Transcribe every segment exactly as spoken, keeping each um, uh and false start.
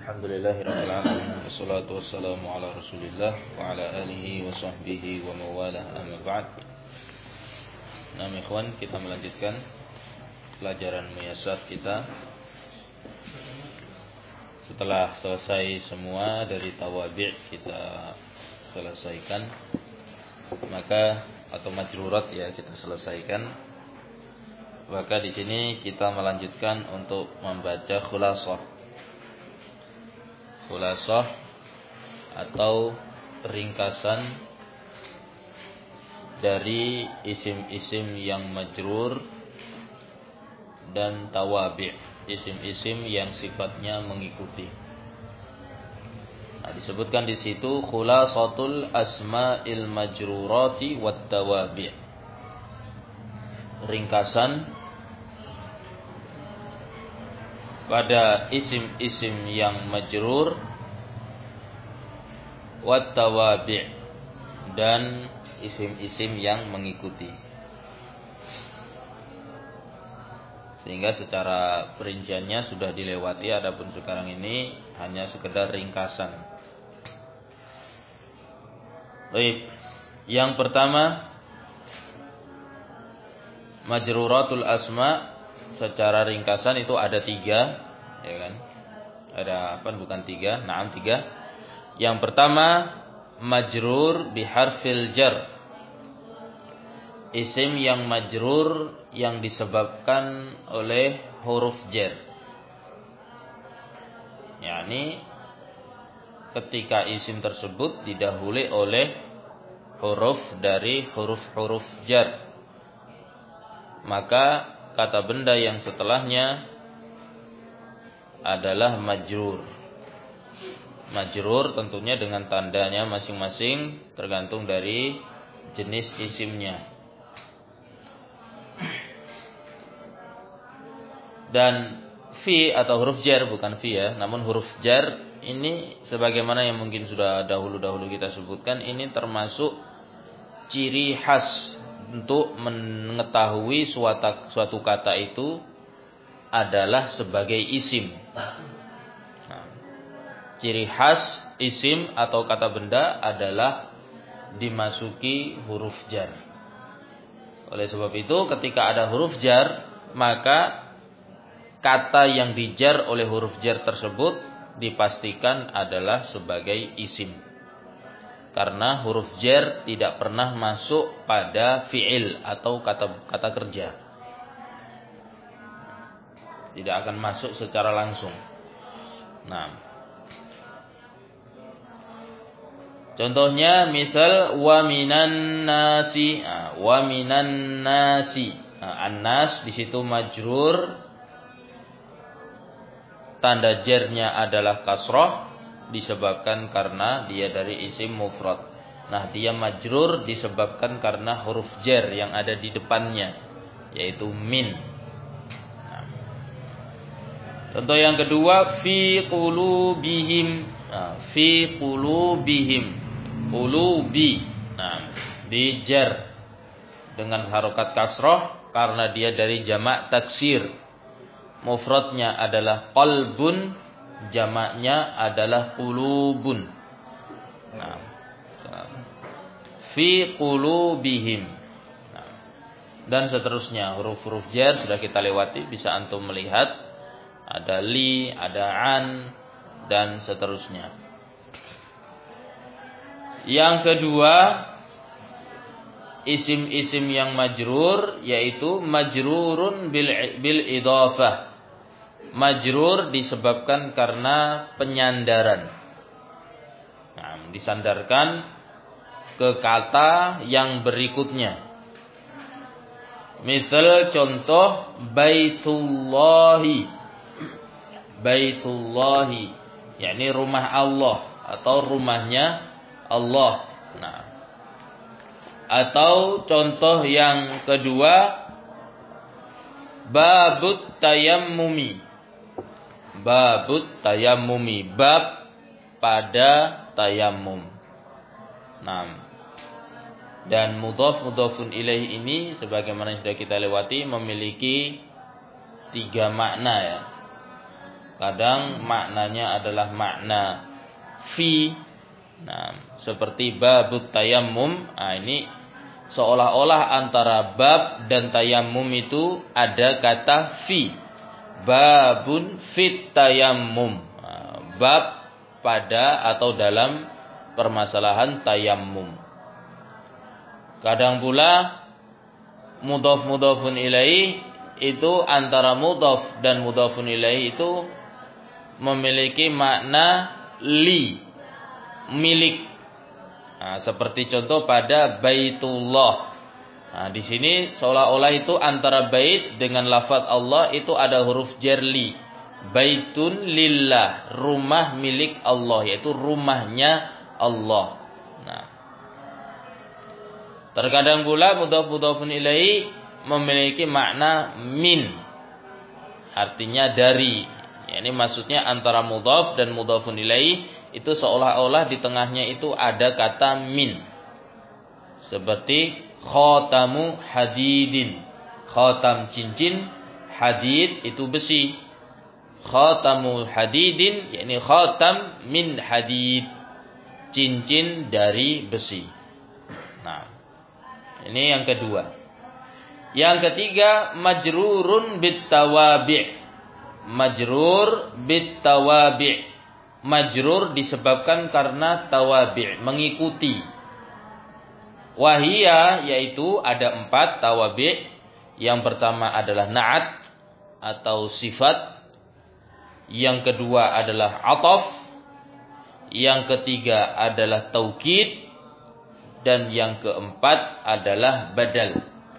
Alhamdulillahirabbil alamin wassalatu wassalamu ala Rasulillah wa ala alihi wa sahbihi wa mawalah amma ba'd. Nah, ikhwan, kita melanjutkan pelajaran muyasat kita. Setelah selesai semua dari tawabi' kita selesaikan, maka atau majrurat ya kita selesaikan. Maka di sini kita melanjutkan untuk membaca khulasah. Khulasah atau ringkasan dari isim-isim yang majrur dan tawabi', isim-isim yang sifatnya mengikuti. Nah, disebutkan di situ khulasatul asma'il majrurati wat tawabi'. Ringkasan pada isim-isim yang majrur wat tawabi' dan isim-isim yang mengikuti. Sehingga secara perinciannya sudah dilewati, adapun sekarang ini hanya sekedar ringkasan. Baik, yang pertama majruratul asma' secara ringkasan itu ada tiga, ya kan? Ada apa? Bukan tiga, naam tiga. Yang pertama majrur biharfil jar, isim yang majrur yang disebabkan oleh huruf jar. yakni ketika isim tersebut didahului oleh huruf dari huruf-huruf jar, maka kata benda yang setelahnya adalah majrur. Majrur tentunya dengan tandanya masing-masing tergantung dari jenis isimnya. Dan fi atau huruf jar, bukan fi ya, namun huruf jar ini sebagaimana yang mungkin sudah dahulu-dahulu kita sebutkan, ini termasuk ciri khas untuk mengetahui suatu, suatu kata itu adalah sebagai isim. Nah, ciri khas isim atau kata benda adalah dimasuki huruf jar. Oleh sebab itu ketika ada huruf jar, maka kata yang dijar oleh huruf jar tersebut dipastikan adalah sebagai isim. Karena huruf jar tidak pernah masuk pada fi'il atau kata kata kerja. Tidak akan masuk secara langsung. Nah, contohnya misal wa minan nasi, nah, wa minan nasi. Nah, an-nas di situ majrur, tanda jarnya adalah kasrah disebabkan karena dia dari isim mufrad. Nah, dia majrur disebabkan karena huruf jar yang ada di depannya, yaitu min. Nah, contoh yang kedua fi qulubihim. Nah, fi qulubihim, qulubi. Nah, dijar dengan harokat kasrah karena dia dari jamak taksir. Mufradnya adalah qalbun, jamaknya adalah qulubun. Nah, fi qulubihim. Nah, dan seterusnya huruf-huruf jar sudah kita lewati, bisa antum melihat ada li, ada an dan seterusnya. Yang kedua, isim-isim yang majrur yaitu majrurun bil bil idhafah. Majrur disebabkan karena penyandaran. Nah, disandarkan ke kata yang berikutnya. Misal contoh baitullahi. Baitullahi, yakni rumah Allah atau rumahnya Allah. Nah, atau contoh yang kedua babut tayammumi. Babut tayammumi, bab pada tayammum. Nah, dan mudhaf mudhafun ilaih ini sebagaimana sudah kita lewati memiliki tiga makna ya. kadang maknanya adalah makna fi. Nah, seperti babut tayammum. Nah, ini seolah-olah antara bab dan tayammum itu ada kata fi. Babun fit tayammum. Nah, bab pada atau dalam permasalahan tayammum. Kadang pula mudhaf mudhafun ilaih itu antara mudhaf dan mudhafun ilaih itu memiliki makna li, milik. Nah, seperti contoh pada Baitullah. Nah, di sini seolah-olah itu antara bait dengan lafaz Allah itu ada huruf jar li. Baitun lillah, rumah milik Allah, yaitu rumahnya Allah. Nah, terkadang pula mudhaf mudhafun ilaih memiliki makna min, artinya dari. Ya, ini maksudnya antara mudhaf dan mudhafun ilaih itu seolah-olah di tengahnya itu ada kata min. Seperti khatamu hadidin. Khatam cincin, hadid itu besi. Khatamu hadidin, yakni khatam min hadid, cincin dari besi. Nah, ini yang kedua. Yang ketiga, majrurun bitawabi'. Majrur bitawabi'. Majrur disebabkan karena tawabi', mengikuti. Wahia, yaitu ada empat tawabi'. Yang pertama adalah na'at atau sifat. Yang kedua adalah ataf. Yang ketiga adalah taukid. Dan yang keempat adalah badal.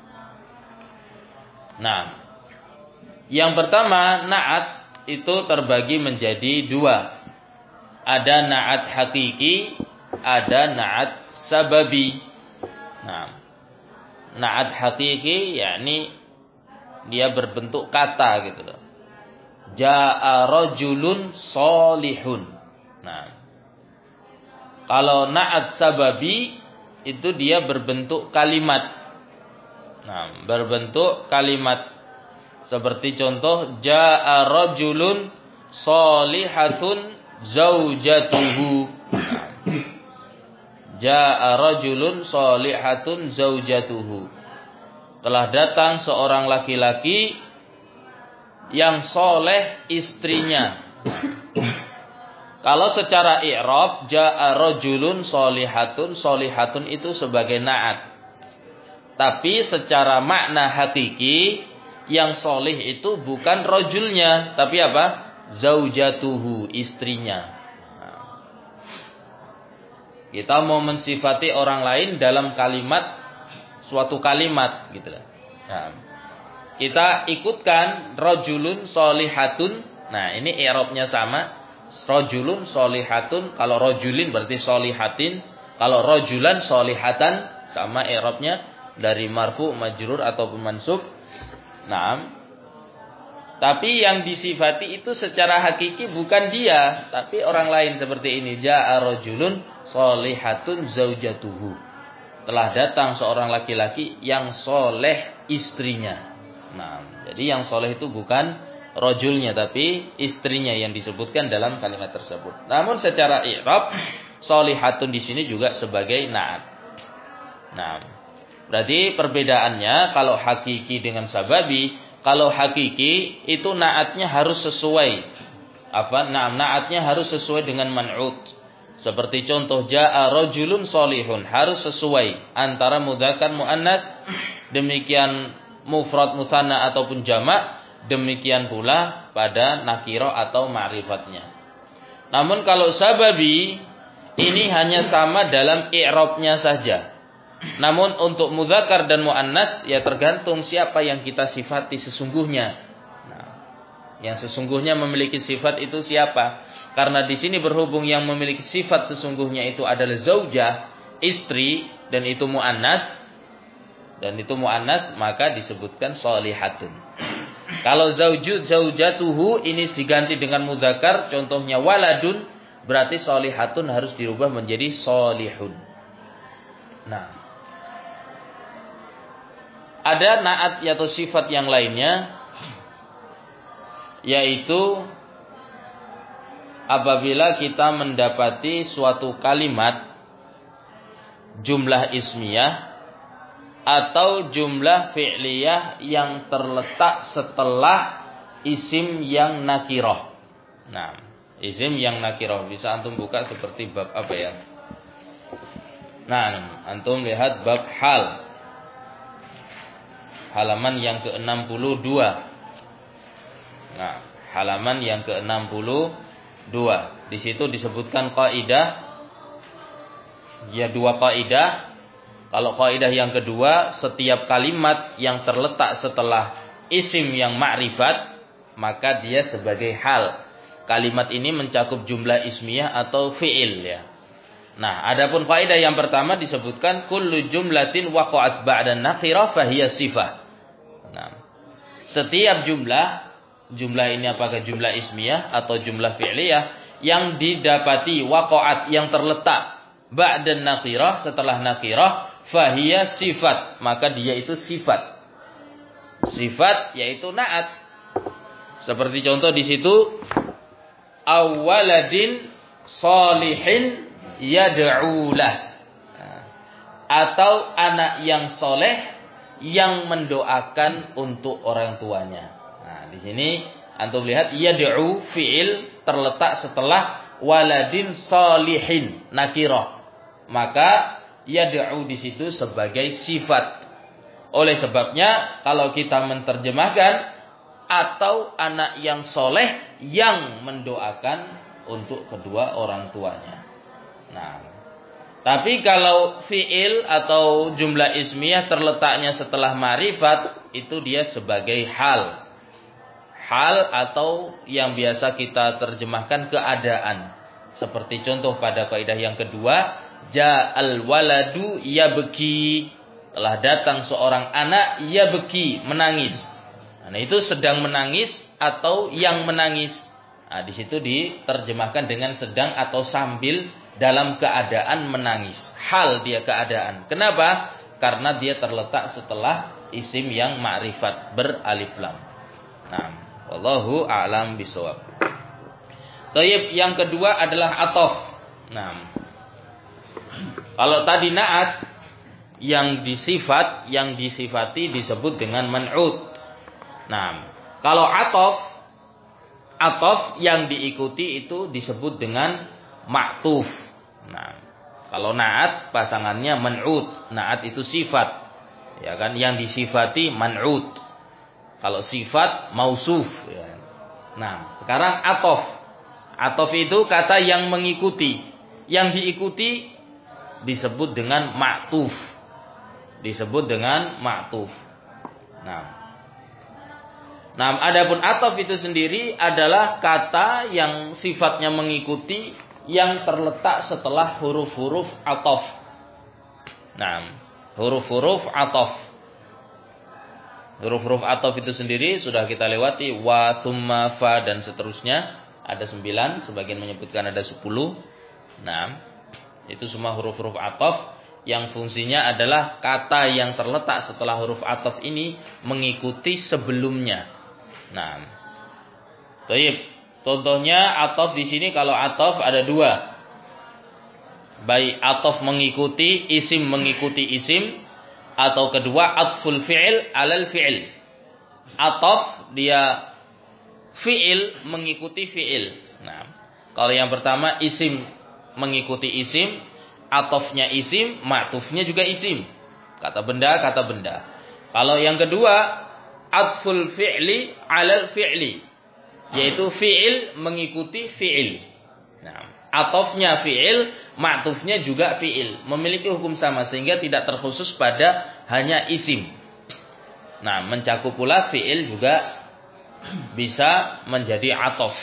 Nah, yang pertama na'at itu terbagi menjadi dua. Ada na'at hakiki, ada na'at sababi. Nah, na'at hakiki yakni dia berbentuk kata gitu loh. Ja'a rajulun solihun. Nah, kalau na'at sababi itu dia berbentuk kalimat. Nah, berbentuk kalimat. Seperti contoh ja'a rajulun solihatun zaujatuhu. Nah, ja'a rajulun solihatun zaujatuhu. Telah datang seorang laki-laki yang soleh istrinya. Kalau secara i'rab ja'a rajulun solihatun, solihatun itu sebagai na'at. Tapi secara makna hakiki yang soleh itu bukan rajulnya, tapi apa? Zaujatuhu, istrinya. Nah, kita mau mensifati orang lain dalam kalimat, suatu kalimat gitu lah. Nah, kita ikutkan rajulun solihatun. Nah, ini i'rabnya sama. Rajulun solihatun, kalau rajulin berarti solihatin, kalau rajulan solihatan, sama i'rabnya dari marfu, majrur ataupun mansub. Nah, tapi yang disifati itu secara hakiki bukan dia, tapi orang lain seperti ini. Ja'a rajulun solihatun zaujatuhu. Telah datang seorang laki-laki yang soleh istrinya. Nah, jadi yang soleh itu bukan rajulnya tapi istrinya yang disebutkan dalam kalimat tersebut. Namun secara i'rab solihatun di sini juga sebagai na'at. Nah, berarti perbedaannya kalau hakiki dengan sababi, kalau hakiki itu na'atnya harus sesuai. Apa? Nah, na'atnya harus sesuai dengan man'ut. Seperti contoh ja'a rajulun solihun, harus sesuai antara mudzakkar muannats, demikian mufrad musanna ataupun jamak. Demikian pula pada nakirah atau ma'rifatnya. Namun kalau sababi ini hanya sama dalam i'rabnya saja. Namun untuk mudzakkar dan muannas ya tergantung siapa yang kita sifati sesungguhnya. Nah, yang sesungguhnya memiliki sifat itu siapa? Karena di sini berhubung yang memiliki sifat sesungguhnya itu adalah zaujah, istri, dan itu muannas. Dan itu muannas maka disebutkan solihatun. Kalau zaujud zaujatuhu ini diganti dengan mudzakkar, contohnya waladun, berarti solihatun harus dirubah menjadi solihun. Nah, ada naat atau sifat yang lainnya, yaitu apabila kita mendapati suatu kalimat jumlah ismiyah atau jumlah fi'liyah yang terletak setelah isim yang nakirah. Nah, isim yang nakirah bisa antum buka seperti bab apa ya? Nah, antum lihat bab hal. Halaman yang ke enam puluh dua. Nah, halaman yang ke enam puluh dua. Di situ disebutkan kaidah. Ya, dua kaidah. Kalau kaidah yang kedua, setiap kalimat yang terletak setelah isim yang ma'rifat, maka dia sebagai hal. Kalimat ini mencakup jumlah ismiyah atau fi'il ya. Nah, adapun kaidah yang pertama disebutkan kullu jumlatin waqa'at ba'da nakirah fahiya sifah. Nah, setiap jumlah, jumlah ini apakah jumlah ismiyah atau jumlah fi'liyah yang didapati waqa'at yang terletak ba'da nakirah setelah nakirah fahiya sifat, maka dia itu sifat. Sifat yaitu na'at. Seperti contoh di situ awaladin salihin yad'ulah, atau anak yang soleh yang mendoakan untuk orang tuanya. Nah, di sini antum lihat yad'u fi'il terletak setelah waladin salihin nakirah. Maka yad'u di situ sebagai sifat. Oleh sebabnya kalau kita menerjemahkan atau anak yang soleh yang mendoakan untuk kedua orang tuanya. Nah, tapi kalau fi'il atau jumlah ismiyah terletaknya setelah ma'rifat, itu dia sebagai hal. Hal atau yang biasa kita terjemahkan keadaan. Seperti contoh pada kaidah yang kedua, ja'al waladu yabki, telah datang seorang anak yabki, menangis. Nah, itu sedang menangis atau yang menangis. Nah, di situ diterjemahkan dengan sedang atau sambil dalam keadaan menangis. Hal dia keadaan. Kenapa? Karena dia terletak setelah isim yang ma'rifat beralif lam. Nah, wallahu a'lam bishawab. Tayyib, yang kedua adalah atof. Nah, kalau tadi na'at yang disifat, yang disifati disebut dengan man'ut. Nah, kalau atof, atof yang diikuti itu disebut dengan ma'tuf. Nah, kalau na'at pasangannya man'ut. Na'at itu sifat, ya kan? Yang disifati man'ut. Kalau sifat mausuf. Ya. Nah, sekarang atof. Atof itu kata yang mengikuti. Yang diikuti disebut dengan ma'tuf. Disebut dengan ma'tuf. Nah, nah, adapun atof itu sendiri adalah kata yang sifatnya mengikuti yang terletak setelah huruf-huruf atof. Nah, huruf-huruf atof. Huruf-huruf atof itu sendiri sudah kita lewati, wa, thumma, fa, dan seterusnya. Ada sembilan, sebagian menyebutkan ada sepuluh. Nah, itu semua huruf-huruf atof yang fungsinya adalah kata yang terletak setelah huruf atof ini mengikuti sebelumnya. Nah, baik. Contohnya atof di sini, kalau atof ada dua. Baik atof mengikuti isim mengikuti isim, atau kedua atful fi'il alal fi'il. Atof dia fi'il mengikuti fi'il. Nah, kalau yang pertama isim mengikuti isim, atofnya isim, ma'tufnya juga isim. Kata benda, kata benda. Kalau yang kedua atful fi'li alal fi'li, yaitu fi'il mengikuti fi'il. Nah, atofnya fi'il, ma'tufnya juga fi'il, memiliki hukum sama sehingga tidak terkhusus pada hanya isim. Nah, mencakup pula fi'il juga bisa menjadi atof.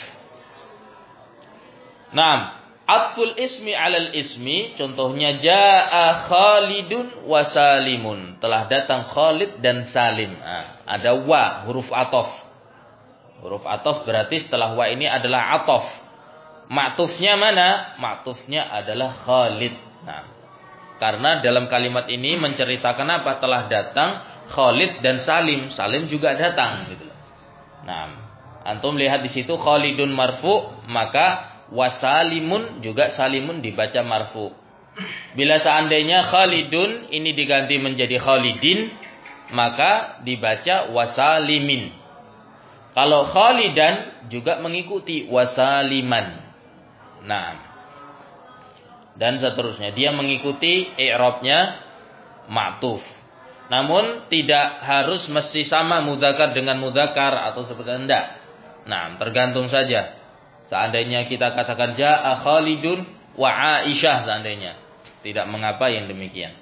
Nah, atful ismi alal ismi, contohnya jaa Khalidun wa Salimun, telah datang Khalid dan Salim. Nah, ada wa, huruf atof. Huruf atof berarti setelah wa ini adalah atof. Ma'tufnya mana? Ma'tufnya adalah Khalid. Nah, karena dalam kalimat ini menceritakan apa? Telah datang Khalid dan Salim. Salim juga datang gitu. Nah, antum lihat di situ Khalidun marfu, maka Wasalimun juga salimun dibaca marfu. Bila seandainya Khalidun ini diganti menjadi Khalidin, maka dibaca wasalimin. Kalau Khalidan juga mengikuti wasaliman. Nah, dan seterusnya. Dia mengikuti i'rabnya ma'tuf. Namun tidak harus mesti sama mudzakkar dengan mudzakkar atau seperti enggak. Nah, tergantung saja. Seandainya kita katakan ja'a Khalidun wa Aisyah seandainya, tidak mengapa yang demikian.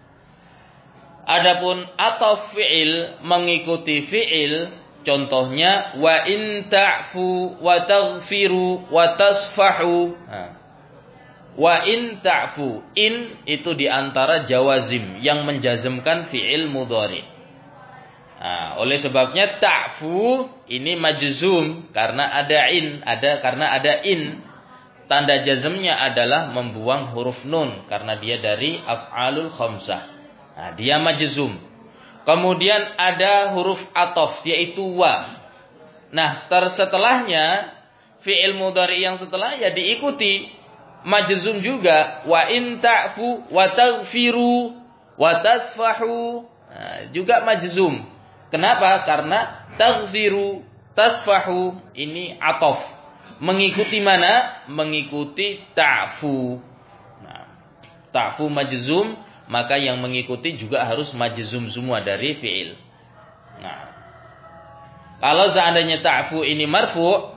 Adapun ataf fi'il mengikuti fi'il, contohnya wa in ta'fu wa taghfiru wa tasfahu. Nah, wa in ta'fu, in itu diantara jawazim yang menjazmkan fi'il mudhari. Nah, oleh sebabnya ta'fu ini majzum karena ada in, ada karena ada in. Tanda jazmnya adalah membuang huruf nun karena dia dari af'alul khamsah. Nah, dia majzum. Kemudian ada huruf ataf yaitu wa. Nah, tersetelahnya fi'il mudhari yang setelah ya diikuti majzum juga, wa in ta'fu wa taghfiru wa tasfahu. Nah, juga majzum. Kenapa? Karena taghfiru, tasfahu ini ataf. Mengikuti mana? Mengikuti ta'fu. Nah, ta'fu majzum, maka yang mengikuti juga harus majzum semua dari fi'il. Nah, kalau seandainya ta'fu ini marfu',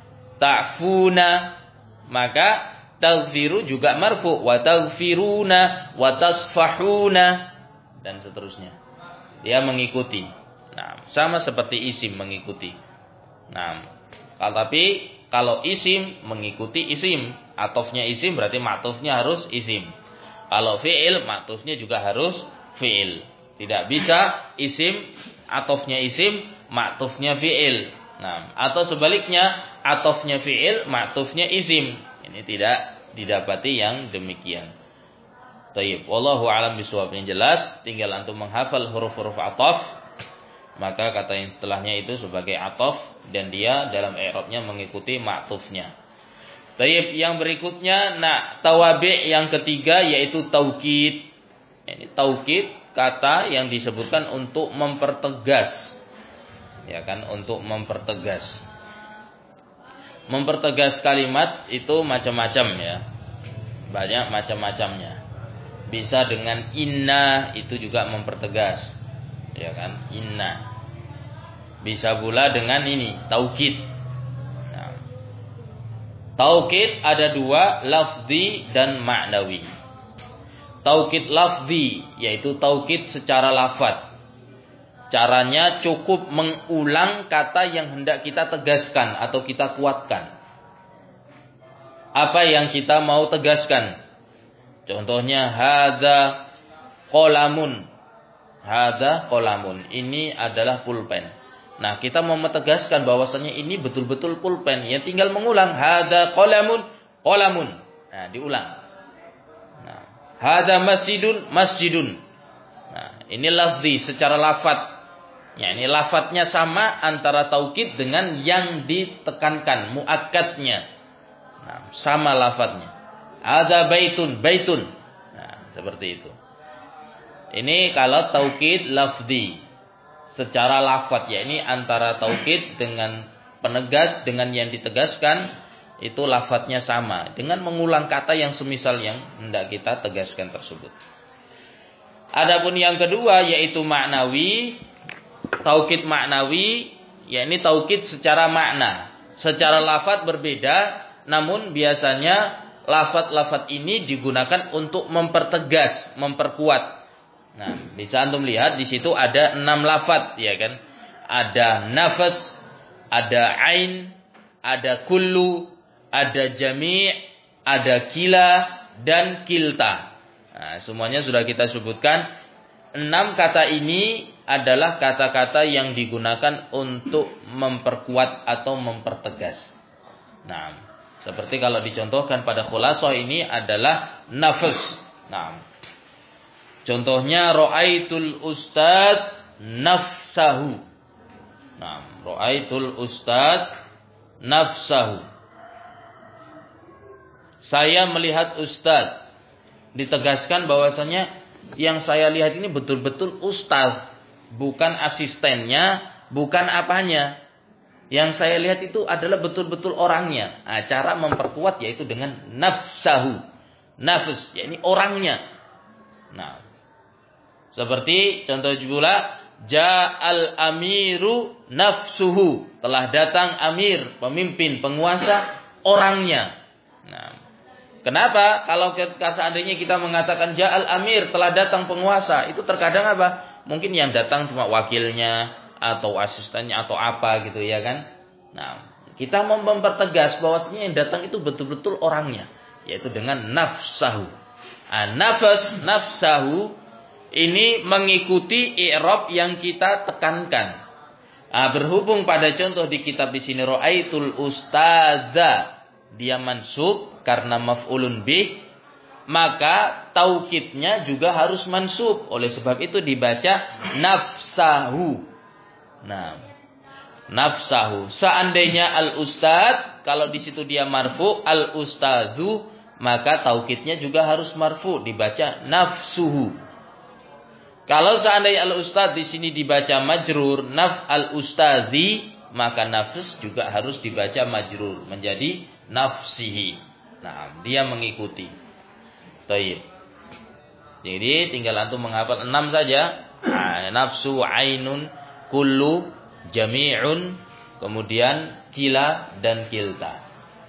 ta'funa, maka taghfiru juga marfu', wa taghfiruna, wa tasfahuna, dan seterusnya. Dia mengikuti. Nah, sama seperti isim mengikuti. Nah, tapi kalau isim mengikuti isim, atofnya isim berarti ma'tufnya harus isim. Kalau fi'il, ma'tufnya juga harus fi'il. Tidak bisa isim, atofnya isim, ma'tufnya fi'il. Nah, atau sebaliknya, atofnya fi'il, ma'tufnya isim. Ini tidak didapati yang demikian. Tayyib, wallahu a'lam bishawab. Yang jelas, tinggal antum menghafal huruf-huruf ataf, maka kata yang setelahnya itu sebagai ataf dan dia dalam i'rabnya mengikuti ma'tufnya. Tayyib, yang berikutnya nah tawabi' yang ketiga yaitu taukid. Ini taukid kata yang disebutkan untuk mempertegas. Ya kan, untuk mempertegas. Mempertegas kalimat itu macam-macam ya. Banyak macam-macamnya. Bisa dengan inna, itu juga mempertegas. Ya kan, inna. Bisa pula dengan ini taukid. Nah, taukid ada dua, lafzi dan ma'nawi. Taukid lafzi yaitu taukid secara lafaz. Caranya cukup mengulang kata yang hendak kita tegaskan atau kita kuatkan. Apa yang kita mau tegaskan? Contohnya hadza qalamun. Hadza qalamun. Ini adalah pulpen. Nah, kita mau menegaskan bahwasanya ini betul-betul pulpen. Ya tinggal mengulang hadza qalamun, qalamun. Nah, diulang. Nah, hadza masjidun, masjidun. Nah, ini lafzi secara lafaz. Ya, ini lafadznya sama antara taukid dengan yang ditekankan, muakkadnya. Nah, sama lafadznya. Hadza baitun, baitun. Nah, seperti itu. Ini kalau taukid lafzi secara lafaz, ya ini antara taukid dengan penegas dengan yang ditegaskan itu lafadznya sama dengan mengulang kata yang semisal yang hendak kita tegaskan tersebut. Adapun yang kedua yaitu maknawi, taukid maknawi, ya ini taukid secara makna, secara lafaz berbeda, namun biasanya lafaz-lafaz ini digunakan untuk mempertegas, memperkuat. Nah, bisa antum lihat di situ ada enam lafaz, ya kan? Ada nafas, ada ain, ada kullu, ada jami', ada kila dan kilta. Nah, semuanya sudah kita sebutkan. Enam kata ini adalah kata-kata yang digunakan untuk memperkuat atau mempertegas. Nah, seperti kalau dicontohkan pada khulasoh ini adalah nafas. Nah, contohnya ra'aitul ustad nafsahu. Nah, ra'aitul ustad nafsahu. Saya melihat ustaz. Ditegaskan bahwasanya yang saya lihat ini betul-betul ustaz, bukan asistennya, bukan apanya. Yang saya lihat itu adalah betul-betul orangnya. Nah, cara memperkuat yaitu dengan nafsahu. Nafs, yakni orangnya. Nah, seperti contoh pula, ja'al amiru nafsuhu. Telah datang amir, pemimpin, penguasa, orangnya. Nah, kenapa? Kalau seandainya kita mengatakan ja'al amir, telah datang penguasa, itu terkadang apa? Mungkin yang datang cuma wakilnya, atau asistennya atau apa gitu ya kan. Nah, kita mau mempertegas bahwasanya yang datang itu betul-betul orangnya, yaitu dengan nafsahu. Ah, nafas nafsahu ini mengikuti i'rab yang kita tekankan. Ah, berhubung pada contoh di kitab di sini ra'aitul ustadza, dia mansub karena maf'ulun bih, maka taukidnya juga harus mansub. Oleh sebab itu dibaca nafsahu. Nah, nafsahu. Seandainya al-ustad, kalau di situ dia marfu, al-ustadzu, maka taukidnya juga harus marfu, dibaca nafsuhu. Kalau seandainya al-ustad di sini dibaca majrur, naf al-ustadzi, maka nafs juga harus dibaca majrur, menjadi nafsihi. Nah, dia mengikuti. Taib. Jadi tinggal antum menghafal enam saja. Nah, nafsu, ainun, kullu, jami'un, kemudian kila dan kilta.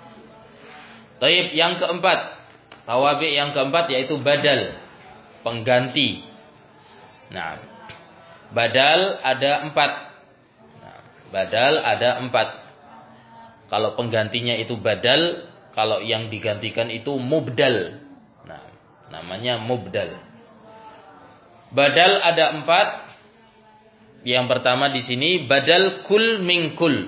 Taib, yang keempat, tawabi yang keempat yaitu badal, pengganti. Nah, badal ada empat. Nah, badal ada empat. Kalau penggantinya itu badal, kalau yang digantikan itu mubdal. Nah, namanya mubdal. Badal ada empat. Yang pertama di sini badal kul min kul.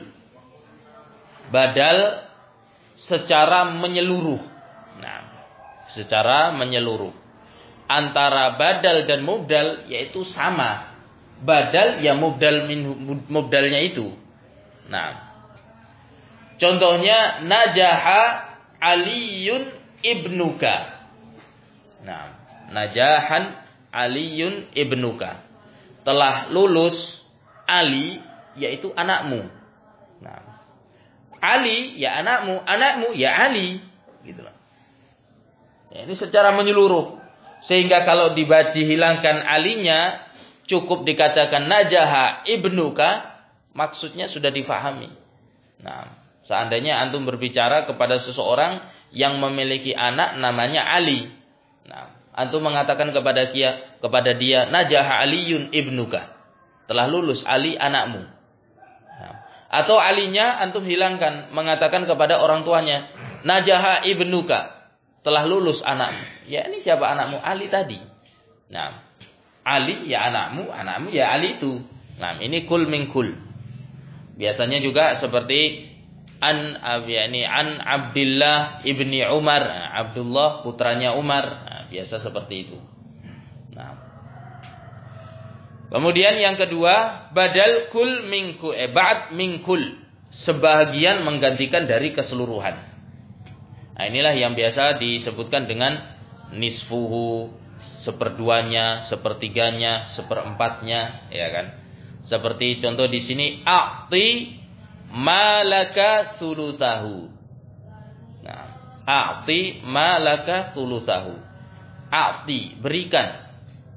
Badal secara menyeluruh. Nah, secara menyeluruh. Antara badal dan mubdal yaitu sama. Badal ya mubdal min mubdalnya itu. Nah, contohnya najaha aliyun ibnuka. Nah, najahan aliyun ibnuka. Telah lulus Ali, yaitu anakmu. Nah, Ali ya anakmu, anakmu ya Ali, gitu loh. Ya, ini secara menyeluruh, sehingga kalau dibaca dihilangkan alinya, cukup dikatakan najaha ibnuka, maksudnya sudah difahami. Nah, seandainya antum berbicara kepada seseorang yang memiliki anak namanya Ali, nah, antum mengatakan kepada dia, kepada dia, najaha aliyun ibnuka. Telah lulus Ali anakmu. Nah, atau alinya antum hilangkan, mengatakan kepada orang tuanya, najaha ibnuka. Telah lulus anakmu. Ya, ini siapa anakmu? Ali tadi. Nah, Ali ya anakmu, anakmu ya Ali itu. Nah, ini kul min kul. Biasanya juga seperti an yani an Abdullah ibni Umar. Nah, Abdullah putranya Umar. Nah, biasa seperti itu. Nah, kemudian yang kedua, badal kul min kul, eh, ba'd min kul, sebahagian menggantikan dari keseluruhan. Nah, inilah yang biasa disebutkan dengan nisfuhu, seperduanya, sepertiganya, seperempatnya, ya kan? Seperti contoh di sini, a'ti malaka thuluthahu. Nah, a'ti malaka thuluthahu. A'ti, berikan.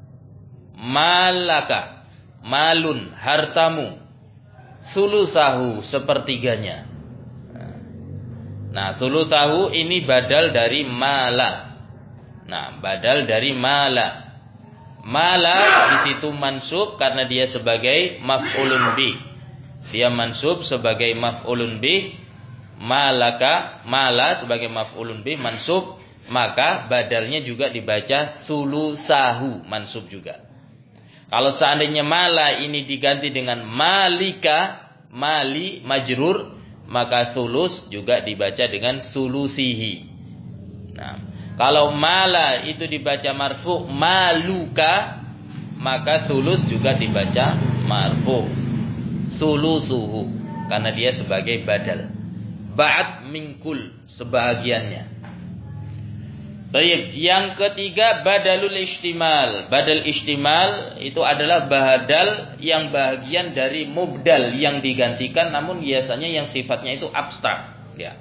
Malaka, malun, hartamu. Thuluthahu, sepertiganya. Nah, thuluthahu ini badal dari mala. Nah, badal dari mala. Mala di situ mansub karena dia sebagai maf'ulun bih. Dia mansub sebagai maf'ulun bih. Malaka, mala sebagai maf'ulun bih mansub, maka badalnya juga dibaca thuluthahu, mansub juga. Kalau seandainya mala ini diganti dengan malika, mali majrur, maka thulus juga dibaca dengan thulusihi. Nah, kalau mala itu dibaca marfu maluka, maka thulus juga dibaca marfu thulusuhu, karena dia sebagai badal. Ba'd min kul, sebahagiannya. Baik, yang ketiga badalul istimal. Badal istimal itu adalah badal yang bagian dari mubdal yang digantikan, namun biasanya yang sifatnya itu abstrak, ya.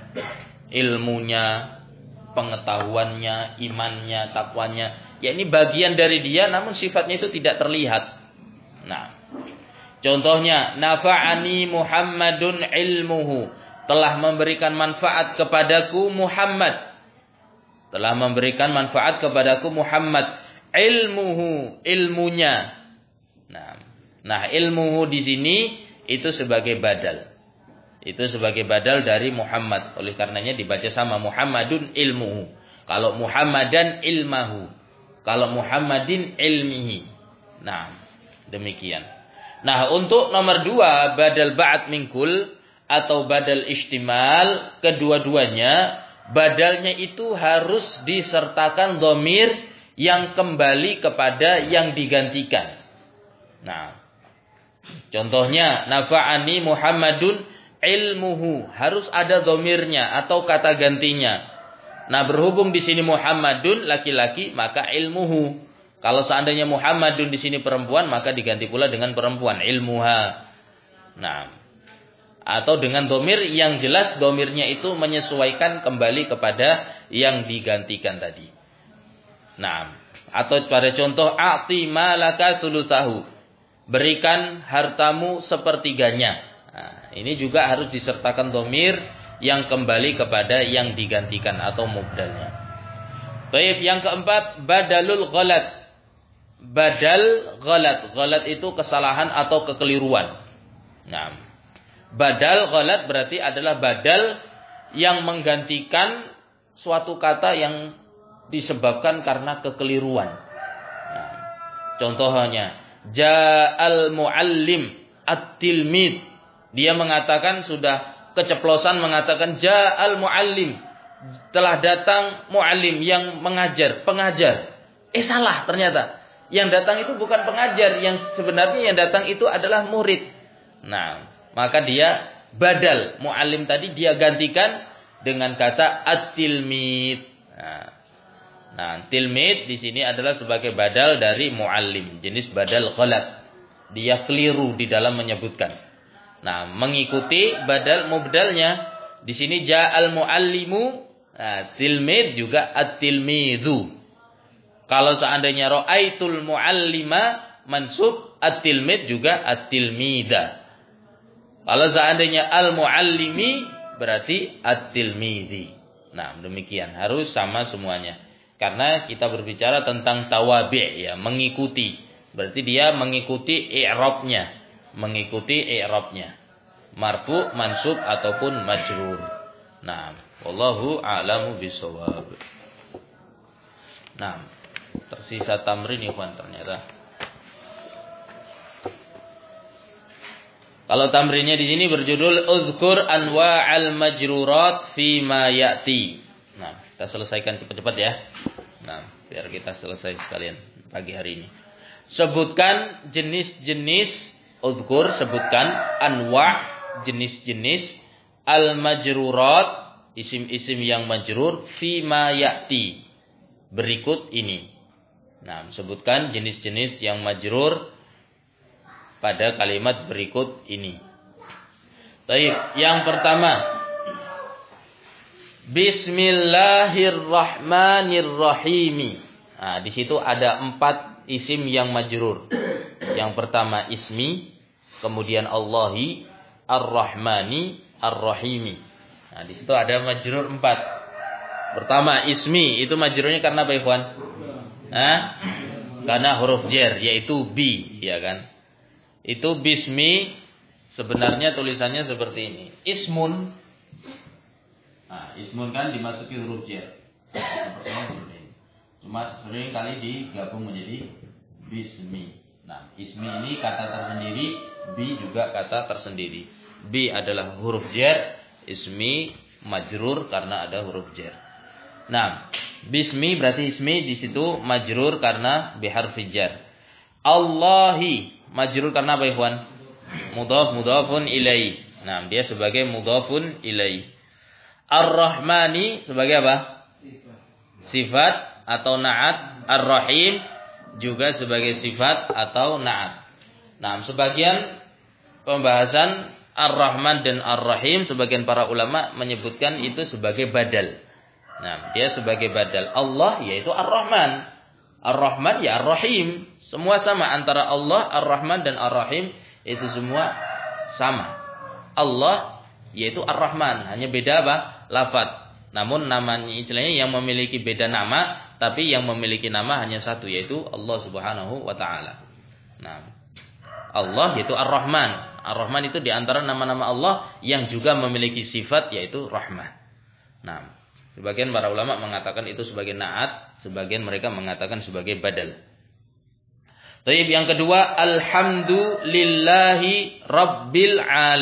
Ilmunya, pengetahuannya, imannya, takwanya, ya ini bagian dari dia namun sifatnya itu tidak terlihat. Nah, contohnya nafa'ani Muhammadun ilmuhu, telah memberikan manfaat kepadaku Muhammad. Telah memberikan manfaat kepadaku Muhammad. Ilmuhu, ilmunya. Nah, nah ilmuhu di sini itu sebagai badal. Itu sebagai badal dari Muhammad. Oleh karenanya dibaca sama Muhammadun ilmuhu. Kalau Muhammadan ilmahu. Kalau Muhammadin ilmihi. Nah, demikian. Nah, untuk nomor dua, badal ba'd minkul atau badal istimal, kedua-duanya badalnya itu harus disertakan dhamir yang kembali kepada yang digantikan. Nah, contohnya nafa'ani Muhammadun ilmuhu, harus ada dhamirnya atau kata gantinya. Nah, berhubung di sini Muhammadun laki-laki, maka ilmuhu. Kalau seandainya Muhammadun di sini perempuan, maka diganti pula dengan perempuan, ilmuha. Nah, atau dengan domir yang jelas domirnya itu menyesuaikan kembali kepada yang digantikan tadi. Nah, atau pada contoh a'ti malaka thulutsahu, berikan hartamu sepertiganya. Nah, ini juga harus disertakan domir yang kembali kepada yang digantikan atau mubdalnya. Baik, yang keempat badalul ghalat. Badal ghalat, ghalat itu kesalahan atau kekeliruan. Nah, badal ghalat berarti adalah badal yang menggantikan suatu kata yang disebabkan karena kekeliruan. Nah, contohnya, ja'al muallim at-tilmid. Dia mengatakan sudah keceplosan mengatakan ja'al muallim. Telah datang muallim yang mengajar, pengajar. Eh salah ternyata. Yang datang itu bukan pengajar, yang sebenarnya yang datang itu adalah murid. Nah, maka dia badal muallim tadi dia gantikan dengan kata at-tilmid. Nah, nah tilmid di sini adalah sebagai badal dari muallim, jenis badal ghalat. Dia keliru di dalam menyebutkan. Nah, mengikuti badal mubdalnya di sini ja'al muallimu, nah, tilmid juga at-tilmidhu. Kalau seandainya ra'aitul muallima mansub, at-tilmid juga at-tilmida. Kalau seandainya al-muallimi berarti at-tilmidi. Nah, demikian. Harus sama semuanya. Karena kita berbicara tentang tawabi', ya, mengikuti. Berarti dia mengikuti i'rabnya, mengikuti i'rabnya. Marfu, mansub ataupun majrur. Nah, wallahu a'lamu bishawab. Nah, tersisa tamrin ikhwan ternyata. Kalau tamrinnya di sini berjudul Uzkur anwa'al majrurat fi ma ya'ti. Nah, kita selesaikan cepat-cepat ya. Nah, biar kita selesai sekalian pagi hari ini. Sebutkan jenis-jenis uzkur, sebutkan anwa' jenis-jenis al majrurat, isim-isim yang majrur fi ma ya'ti. Berikut ini. Nah, sebutkan jenis-jenis yang majrur pada kalimat berikut ini. Baik, yang pertama. Bismillahirrahmanirrahim. Nah, di situ ada empat isim yang majrur. Yang pertama ismi, kemudian Allahi, Ar-Rahmani, Ar-Rahimi. Nah, di situ ada majrur empat. Pertama ismi, itu majrurnya karena apa, ikhwan? Nah, karena huruf jar, yaitu bi, ya kan? Itu bismi sebenarnya tulisannya seperti ini. Ismun. Nah, ismun kan dimasuki huruf jar. Sepertinya seperti ini. Cuma sering kali digabung menjadi bismi. Nah, ismi ini kata tersendiri, bi juga kata tersendiri. Bi adalah huruf jar, ismi majrur karena ada huruf jar. Nah, bismi berarti ismi di situ majrur karena biharfi jar. Allahi majrur karena apa, ikhwan? Mudhaf mudhafun ilai. Nah, dia sebagai mudhafun ilai. Ar-Rahmani sebagai apa? sifat atau na'at, Ar-Rahim juga sebagai sifat atau na'at. Nah, sebagian pembahasan Ar-Rahman dan Ar-Rahim, sebagian para ulama menyebutkan itu sebagai badal. Nah, dia sebagai badal. Allah yaitu Ar-Rahman. Ar-Rahman ya Ar-Rahim. Semua sama antara Allah, Ar-Rahman dan Ar-Rahim, itu semua sama. Allah yaitu Ar-Rahman, hanya beda apa? Lafaz. Namun namanya istilahnya yang memiliki beda nama, tapi yang memiliki nama hanya satu, yaitu Allah Subhanahu wa taala. Nah, Allah yaitu Ar-Rahman. Ar-Rahman itu di antara nama-nama Allah yang juga memiliki sifat yaitu rahmah. Nah, sebagian para ulama mengatakan itu sebagai na'at, sebagian mereka mengatakan sebagai badal. Baik, yang kedua, alhamdulillahi rabbil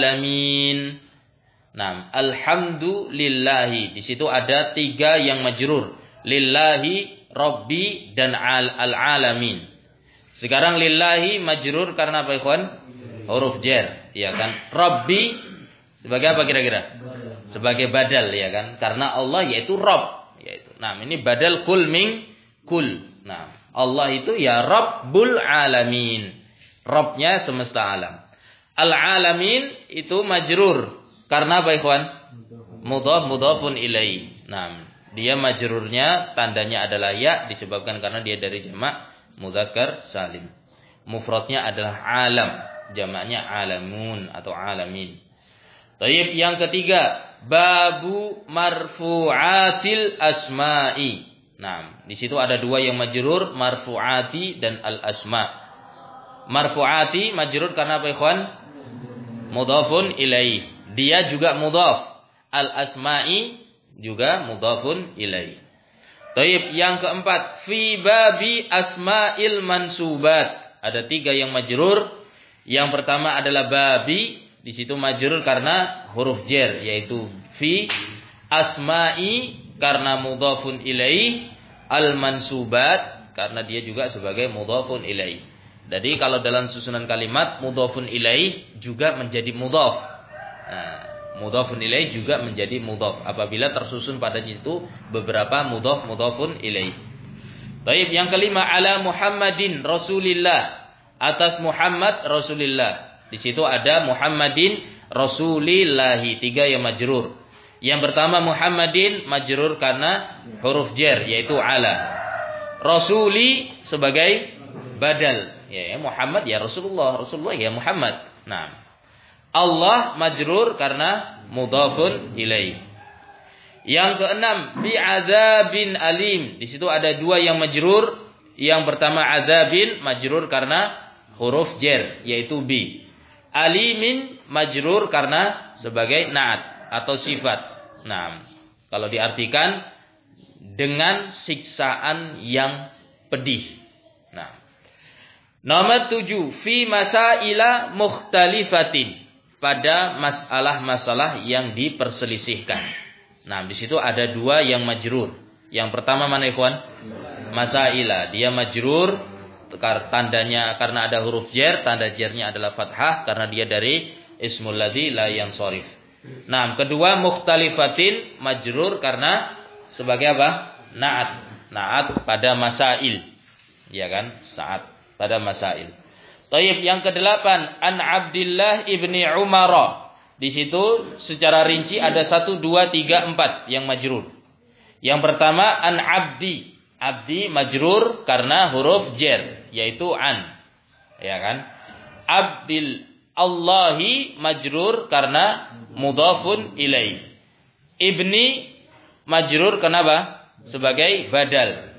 alamin. Nah, alhamdulillahi, di situ ada tiga yang majrur, lillahi, rabbi, dan al-alamin. Sekarang lillahi majrur karena apa, ikhwan? Huruf jar, ya kan? Rabbi sebagai apa kira-kira? Sebagai badal, ya kan? Karena Allah yaitu Rabb, yaitu. Nah, ini badal kul min kul. Nah, Allah itu ya Rabbul alamin. Rabbnya semesta alam. Al-alamin itu majrur. Karena apa, ikhwan? Mudhaf mudhafun ilaih. Nah, dia majrurnya tandanya adalah ya, disebabkan karena dia dari jamak mudzakkar salim. Mufradnya adalah alam, jamaknya alamun atau alamin. Baik, yang ketiga, babu marfu'atil asma'i. Nah, di situ ada dua yang majrur, marfu'ati dan al-asma. Marfu'ati majrur karena apa, ikhwan? Mudhafun ilaih. Dia juga mudhaf. Al-asma'i juga mudhafun ilaih. Baik, yang keempat, fi babi asma'il mansubat. Ada tiga yang majrur. Yang pertama adalah babi, di situ majrur karena huruf jar, yaitu fi. Asma'i karena mudhafun ilaih. Al-mansubat karena dia juga sebagai mudhafun ilaih. Jadi kalau dalam susunan kalimat mudhafun ilaih juga menjadi mudhaf. Nah, mudhafun ilaih juga menjadi mudhaf apabila tersusun pada situ beberapa mudhaf mudhafun ilaih. Baik, yang kelima, ala Muhammadin Rasulillah, atas Muhammad Rasulillah. Di situ ada Muhammadin Rasulillahi, tiga yang majrur. Yang pertama Muhammadin majrur karena huruf jar yaitu ala. Rasuli sebagai badal, ya, Muhammad ya Rasulullah, Rasulullah ya Muhammad. Nah, Allah majrur karena mudhafun ilaih. Yang keenam, bi'adzabin alim. Di situ ada dua yang majrur. Yang pertama adzabin majrur karena huruf jar yaitu bi. Alimin majrur karena sebagai na'at atau sifat. Nah, kalau diartikan dengan siksaan yang pedih. Nah, nomor tujuh, fi masaila mukhtalifatin, pada masalah-masalah yang diperselisihkan. Nah, di situ ada dua yang majrur. Yang pertama mana, ikhwan? Masaila. Dia majrur tandanya karena ada huruf jar, tanda jarnya adalah fathah karena dia dari ismul ladzi la yansharif. Nah, kedua mukhtalifatin majrur karena sebagai apa? Na'at. Na'at pada masail. Ya kan? Na'at pada masail. Taib, yang kedelapan, an Abdillah ibni Umar. Di situ secara rinci ada satu, dua, tiga, empat yang majrur. Yang pertama an Abdi. Abdi majrur karena huruf jar yaitu an. Ya kan? Abdil Allahi majrur karena mudhafun ilaih. Ibni majrur kenapa? Sebagai badal.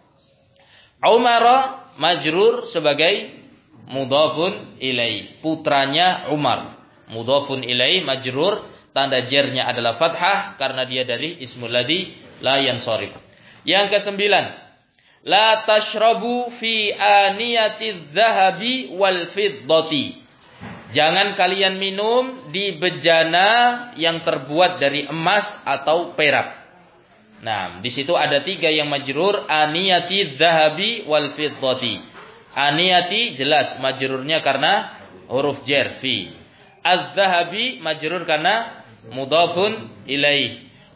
Umar majrur sebagai mudhafun ilaih, putranya Umar. Mudhafun ilaih majrur, tanda jarnya adalah fathah karena dia dari ismul ladzi la yansharif. Yang kesembilan, la tashrabu fi aniyatiz zahabi wal fiddati. Jangan kalian minum di bejana yang terbuat dari emas atau perak. Nah, di situ ada tiga yang majrur, aniyatiz zahabi wal fiddati. Aniyati jelas majrurnya karena huruf jar fi. Az-zahabi majrur karena mudhafun ilaih.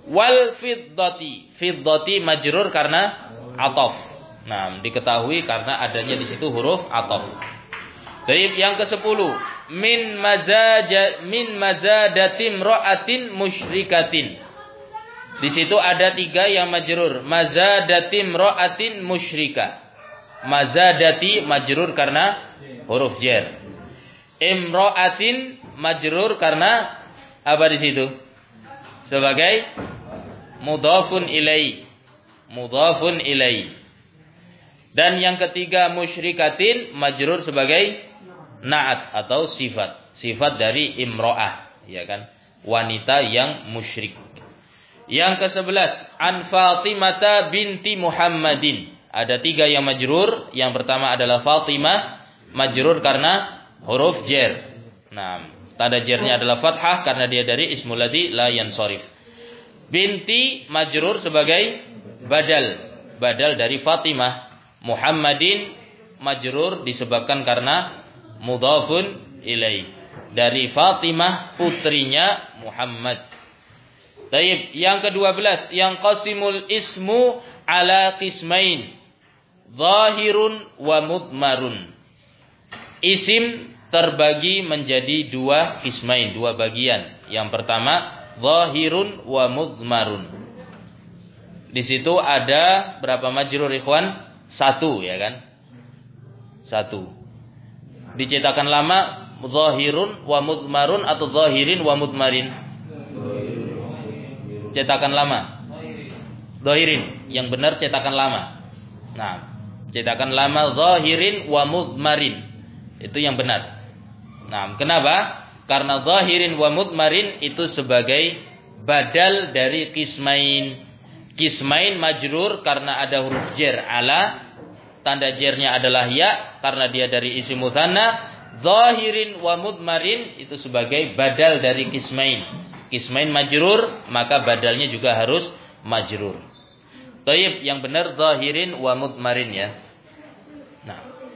Wal fiddati. Fiddati majrur karena ataf. Nah, diketahui karena adanya di situ huruf ataf. Baik, yang kesepuluh. Min mazaja min mazadatim ra'atin musyrikatin. Di situ ada tiga yang majrur. Mazadatim ra'atin musyrika. Mazadati majrur karena huruf jar. Imra'atin majrur karena apa di situ? Sebagai mudhafun ilai. Mudhafun ilai. Dan yang ketiga musyrikatin majrur sebagai na'at atau sifat. Sifat dari imra'ah, ya kan? Wanita yang musyrik. Yang kesebelas, an Fatimata binti Muhammadin. Ada tiga yang majrur. Yang pertama adalah Fatimah, majrur karena huruf jar. Nah, tanda jarnya adalah fathah karena dia dari ismul ladzi la yansharif. Binti majrur sebagai badal, badal dari Fatimah. Muhammadin majrur disebabkan karena mudhafun ilai. Dari Fatimah putrinya Muhammad. Taib, yang kedua belas, yang qasimul ismu ala qismain. Zahirun wa mudmarun. Isim terbagi menjadi dua qismain, dua bagian. Yang pertama, zahirun wa mudmarun. Di situ ada berapa majrur ikhwan? Satu, ya kan? Satu. Dicetakan lama zahirun wa mudmarun atau zahirin wa mudmarin? Cetakan lama. Zahirin, yang benar cetakan lama. Nah, cetakan lama zahirin wa mudmarin. Itu yang benar. Nah, kenapa? Karena zahirin wa mudmarin itu sebagai badal dari qismain. Qismain majrur karena ada huruf jar ala, tanda jarnya adalah ya karena dia dari isim mutsanna. Zahirin wa mudmarin itu sebagai badal dari qismain. Qismain majrur, maka badalnya juga harus majrur. Taib, yang benar zahirin wa mudmarin, ya. Nah.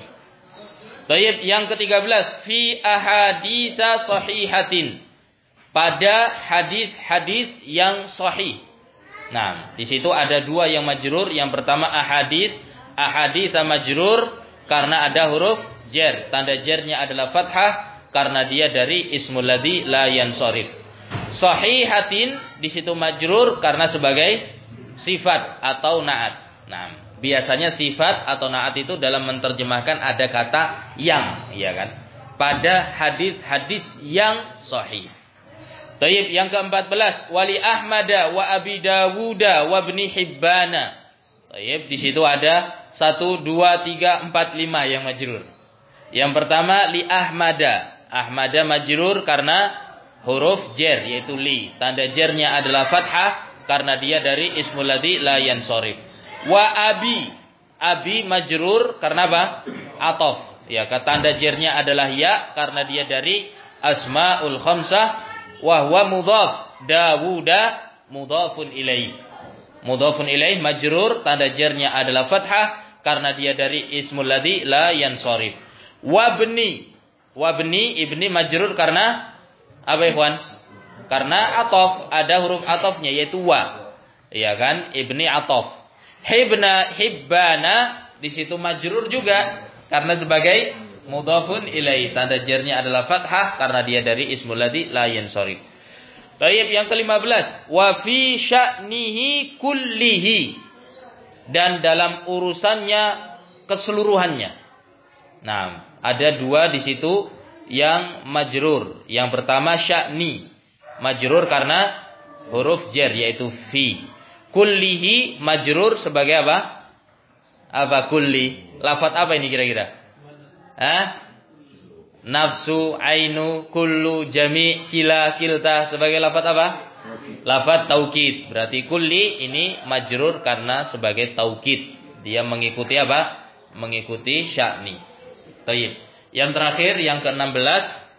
Taib, yang ketiga belas, fi ahaditsa sahihatin. Pada hadis-hadis yang sahih. Nah, di situ ada dua yang majrur. Yang pertama ahadits, ahaditsa majrur karena ada huruf jar. Tanda jarnya adalah fathah karena dia dari ismul ladzi la yansharif. Sahihatin di situ majrur karena sebagai sifat atau na'at. Nah, biasanya sifat atau na'at itu dalam menerjemahkan ada kata yang, ya kan? Pada hadis-hadis yang sahih. Taib, yang keempat belas, wali Ahmada wa Abi Dawuda wa Ibni Hibbana. Taib, di situ ada satu, dua, tiga, empat, lima yang majrur. Yang pertama li Ahmada. Ahmada majrur karena huruf jar yaitu li. Tanda jarnya adalah fathah karena dia dari ismul ladzi la yansharif. Wa Abi. Abi majrur karena apa? Ataf. Ya, tanda jarnya adalah ya karena dia dari asmaul khamsah. Wa huwa mudhaf. Dawuda mudhafun ilaih. Mudhafun ilaih majrur, tanda jarnya adalah fathah karena dia dari ismul ladzi la yansharif. Wabni. Wabni ibni majrur karena apa, ikhwan? Karena ataf, ada huruf atafnya yaitu wa. Ya kan? Ibni ataf. Hibna hibbana di situ majrur juga karena sebagai mudhafun ilaih. Tanda jarnya adalah fathah karena dia dari ismul ladzi la yansharif. Baik, yang kelima belas, wa fi sya'nihi kullihi. Dan dalam urusannya keseluruhannya. Nah, ada dua di situ yang majrur. Yang pertama sya'ni, majrur karena huruf jar yaitu fi. Kullihi majrur sebagai apa? Apa kulli? Lafaz apa ini kira-kira? Hah? Nafsu, ainu, kullu, jami, kila, kilta sebagai lafaz apa? Lafaz taukid. Berarti kulli ini majrur karena sebagai taukid. Dia mengikuti apa? Mengikuti sya'ni. Baik. Yang terakhir yang keenam belas,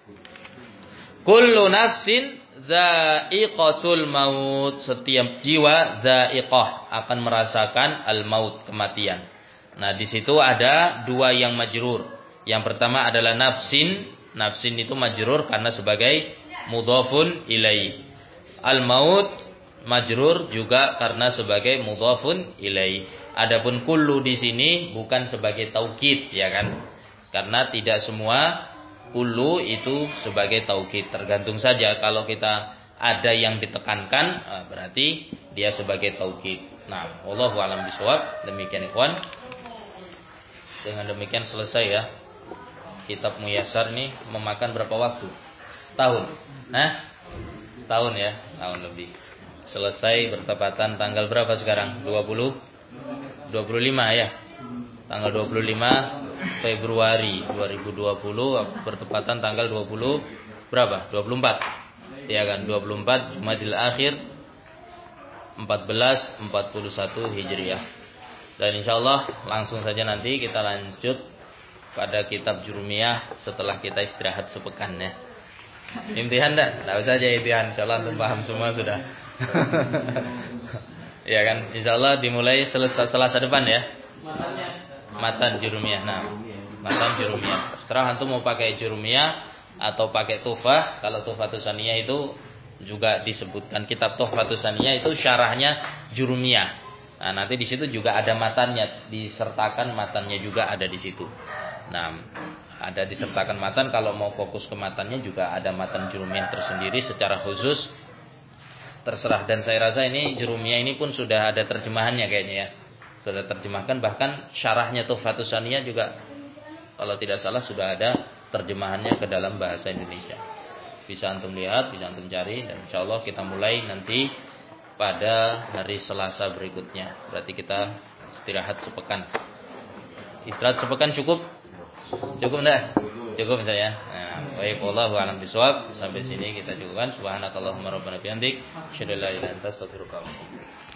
kullu nafsin dha'iqatul maut. Setiap jiwa dha'iqah akan merasakan al-maut, kematian. Nah, di situ ada dua yang majrur. Yang pertama adalah nafsin. Nafsin itu majrur karena sebagai mudhafun ilaih. Al-maut majrur juga karena sebagai mudhafun ilai. Adapun kullu di sini bukan sebagai taukid, ya kan? Karena tidak semua kullu itu sebagai taukid. Tergantung saja kalau kita ada yang ditekankan, berarti dia sebagai taukid. Nah, wallahu a'lam bishawab. Demikian ikhwan. Dengan demikian selesai ya. Kitab Muyassar ini memakan berapa waktu? Setahun. Hah? Setahun ya, tahun lebih. Selesai bertepatan tanggal berapa sekarang? dua puluh dua puluh lima ya. Tanggal dua puluh lima Februari dua ribu dua puluh bertepatan tanggal dua puluh berapa? dua puluh empat. Ya kan, dua puluh empat Jumadil Akhir empat belas empat puluh satu Hijriah. Dan insyaallah langsung saja nanti kita lanjut pada kitab Jurumiyah setelah kita istirahat sepekan ya. Imtihan enggak? Enggak usah aja imtihan, insyaallah antum paham semua sudah. Ya kan, insyaallah dimulai selasa, selasa depan ya. Matan Jurumiyah. Nah, matan Jurumiyah. Setelah antum mau pakai Jurumiyah atau pakai Tuhfah, kalau Tuhfatus Saniyah itu juga disebutkan kitab Tuhfatus Saniyah itu syarahnya Jurumiyah. Nah, nanti di situ juga ada matannya, disertakan matannya juga ada di situ. Nah, ada disertakan matan. Kalau mau fokus ke matannya juga ada matan Jurumiyah tersendiri secara khusus. Terserah, dan saya rasa ini Jurumiyah ini pun sudah ada terjemahannya kayaknya ya. Sudah terjemahkan, bahkan syarahnya Tuhfatus Saniyah juga kalau tidak salah sudah ada terjemahannya ke dalam bahasa Indonesia. Bisa antum lihat, bisa antum cari, dan insyaallah kita mulai nanti pada hari Selasa berikutnya. Berarti kita istirahat sepekan. Istirahat sepekan cukup? Cukup enggak? Cukup saya. Nah, baik, wallahu a'lam bishawab. Sampai sini kita cukupkan. Subhanakallahumma rabbana bihamdik, asyhadu an la ilaha illa anta, astaghfiruka wa atubu ilaik.